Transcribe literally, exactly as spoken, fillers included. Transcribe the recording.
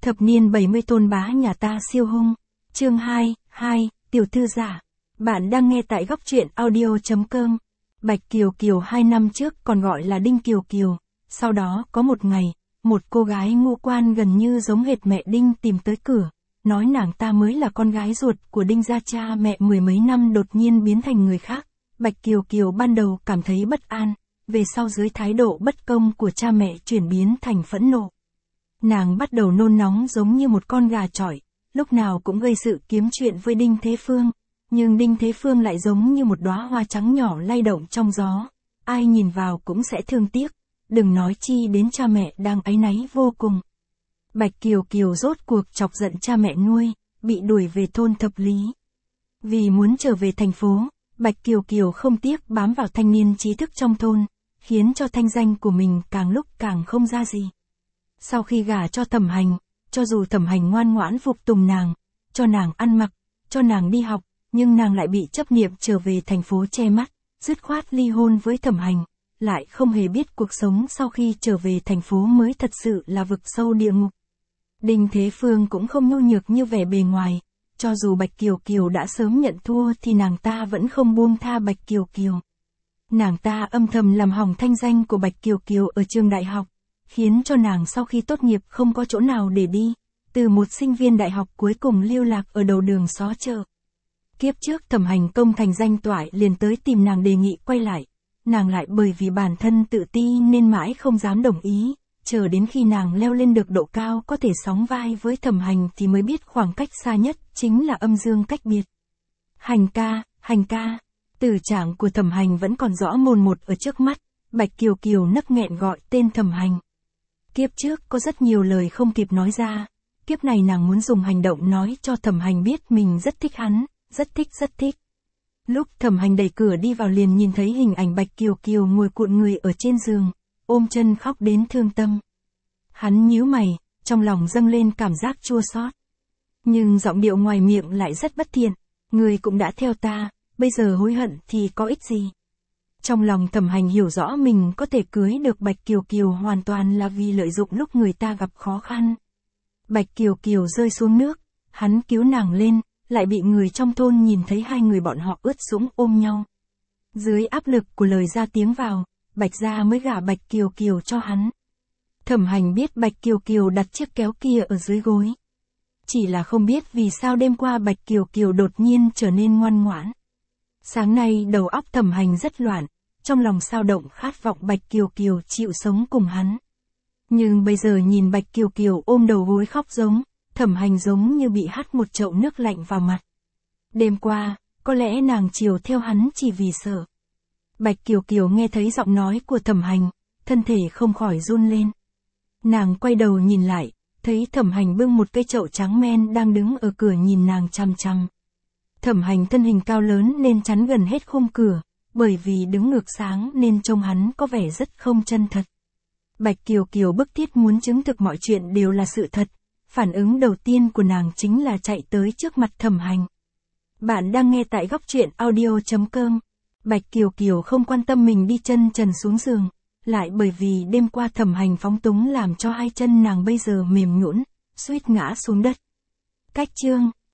Thập niên bảy mươi tôn bá nhà ta siêu hung. Chương hai, hai, tiểu thư giả. Bạn đang nghe tại góc truyện audio chấm com. Bạch Kiều Kiều hai năm trước còn gọi là Đinh Kiều Kiều. Sau đó có một ngày, một cô gái ngũ quan gần như giống hệt mẹ Đinh tìm tới cửa, nói nàng ta mới là con gái ruột của Đinh gia, cha mẹ mười mấy năm đột nhiên biến thành người khác. Bạch Kiều Kiều ban đầu cảm thấy bất an, về sau dưới thái độ bất công của cha mẹ chuyển biến thành phẫn nộ. Nàng bắt đầu nôn nóng giống như một con gà chọi, lúc nào cũng gây sự kiếm chuyện với Đinh Thế Phương, nhưng Đinh Thế Phương lại giống như một đóa hoa trắng nhỏ lay động trong gió, ai nhìn vào cũng sẽ thương tiếc, đừng nói chi đến cha mẹ đang áy náy vô cùng. Bạch Kiều Kiều rốt cuộc chọc giận cha mẹ nuôi, bị đuổi về thôn Thập Lý. Vì muốn trở về thành phố, Bạch Kiều Kiều không tiếc bám vào thanh niên trí thức trong thôn, khiến cho thanh danh của mình càng lúc càng không ra gì. Sau khi gả cho Thẩm Hành, cho dù Thẩm Hành ngoan ngoãn phục tùng nàng, cho nàng ăn mặc, cho nàng đi học, nhưng nàng lại bị chấp niệm trở về thành phố che mắt, dứt khoát ly hôn với Thẩm Hành, lại không hề biết cuộc sống sau khi trở về thành phố mới thật sự là vực sâu địa ngục. Đinh Thế Phương cũng không nhu nhược như vẻ bề ngoài, cho dù Bạch Kiều Kiều đã sớm nhận thua thì nàng ta vẫn không buông tha Bạch Kiều Kiều. Nàng ta âm thầm làm hỏng thanh danh của Bạch Kiều Kiều ở trường đại học, khiến cho nàng sau khi tốt nghiệp không có chỗ nào để đi, từ một sinh viên đại học cuối cùng lưu lạc ở đầu đường xó chợ. Kiếp trước Thẩm Hành công thành danh toại liền tới tìm nàng đề nghị quay lại, nàng lại bởi vì bản thân tự ti nên mãi không dám đồng ý, chờ đến khi nàng leo lên được độ cao có thể sóng vai với Thẩm Hành thì mới biết khoảng cách xa nhất chính là âm dương cách biệt. Hành ca, Hành ca, tử trạng của Thẩm Hành vẫn còn rõ mồn một ở trước mắt, Bạch Kiều Kiều nấc nghẹn gọi tên Thẩm Hành. Kiếp trước có rất nhiều lời không kịp nói ra, kiếp này nàng muốn dùng hành động nói cho Thẩm Hành biết mình rất thích hắn, rất thích rất thích. Lúc Thẩm Hành đẩy cửa đi vào liền nhìn thấy hình ảnh Bạch Kiều Kiều ngồi cuộn người ở trên giường, ôm chân khóc đến thương tâm. Hắn nhíu mày, trong lòng dâng lên cảm giác chua xót. Nhưng giọng điệu ngoài miệng lại rất bất thiện, người cũng đã theo ta, bây giờ hối hận thì có ích gì. Trong lòng Thẩm Hành hiểu rõ mình có thể cưới được Bạch Kiều Kiều hoàn toàn là vì lợi dụng lúc người ta gặp khó khăn. Bạch Kiều Kiều rơi xuống nước, hắn cứu nàng lên, lại bị người trong thôn nhìn thấy hai người bọn họ ướt sũng ôm nhau. Dưới áp lực của lời ra tiếng vào, Bạch gia mới gả Bạch Kiều Kiều cho hắn. Thẩm Hành biết Bạch Kiều Kiều đặt chiếc kéo kia ở dưới gối. Chỉ là không biết vì sao đêm qua Bạch Kiều Kiều đột nhiên trở nên ngoan ngoãn. Sáng nay đầu óc Thẩm Hành rất loạn, trong lòng sao động khát vọng Bạch Kiều Kiều chịu sống cùng hắn. Nhưng bây giờ nhìn Bạch Kiều Kiều ôm đầu gối khóc giống, Thẩm Hành giống như bị hắt một chậu nước lạnh vào mặt. Đêm qua, có lẽ nàng chiều theo hắn chỉ vì sợ. Bạch Kiều Kiều nghe thấy giọng nói của Thẩm Hành, thân thể không khỏi run lên. Nàng quay đầu nhìn lại, thấy Thẩm Hành bưng một cây chậu trắng men đang đứng ở cửa nhìn nàng chằm chằm. Thẩm Hành thân hình cao lớn nên chắn gần hết khung cửa, bởi vì đứng ngược sáng nên trông hắn có vẻ rất không chân thật. Bạch Kiều Kiều bức thiết muốn chứng thực mọi chuyện đều là sự thật, phản ứng đầu tiên của nàng chính là chạy tới trước mặt Thẩm Hành. Bạn đang nghe tại góc truyện audio chấm com. Bạch Kiều Kiều không quan tâm mình đi chân trần xuống giường, lại bởi vì đêm qua Thẩm Hành phóng túng làm cho hai chân nàng bây giờ mềm nhũn, suýt ngã xuống đất. Cách chương